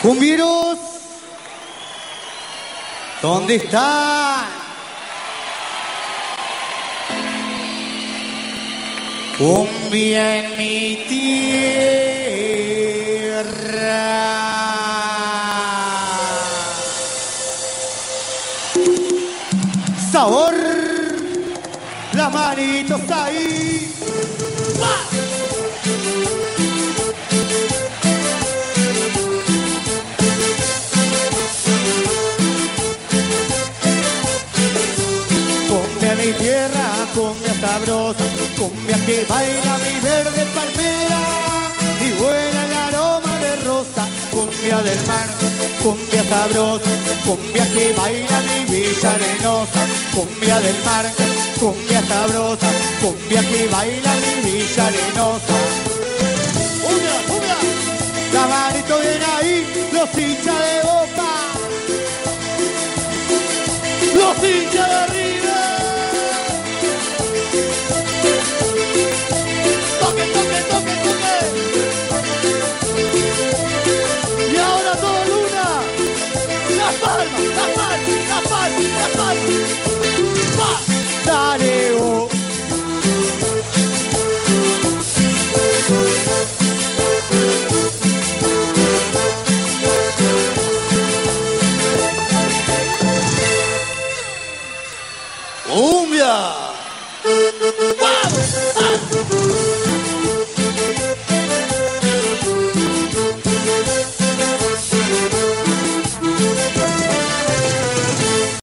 Cumbieros, ¿dónde están? Cumbia en mi tierra. Sabor, las manitos ahí. ¡Ah! Cumbia mi tierra, cumbia sabrosa, cumbia que baila mi verde palmera y vuela el aroma de rosa. Cumbia del mar, cumbia sabrosa, cumbia que baila mi villa arenosa. Cumbia del mar, cumbia sabrosa, cumbia que baila mi villa arenosa. ¡Cumbia, cumbia! La manito viene ahí, los hinchas de Boca, los hinchas de River. Toque, toque, toque, toque. Y ahora todo Luna. Las palmas, las palmas, las palmas, las palmas. ¡Va! Dale, oh. ¡Cumbia! ¡Vamos!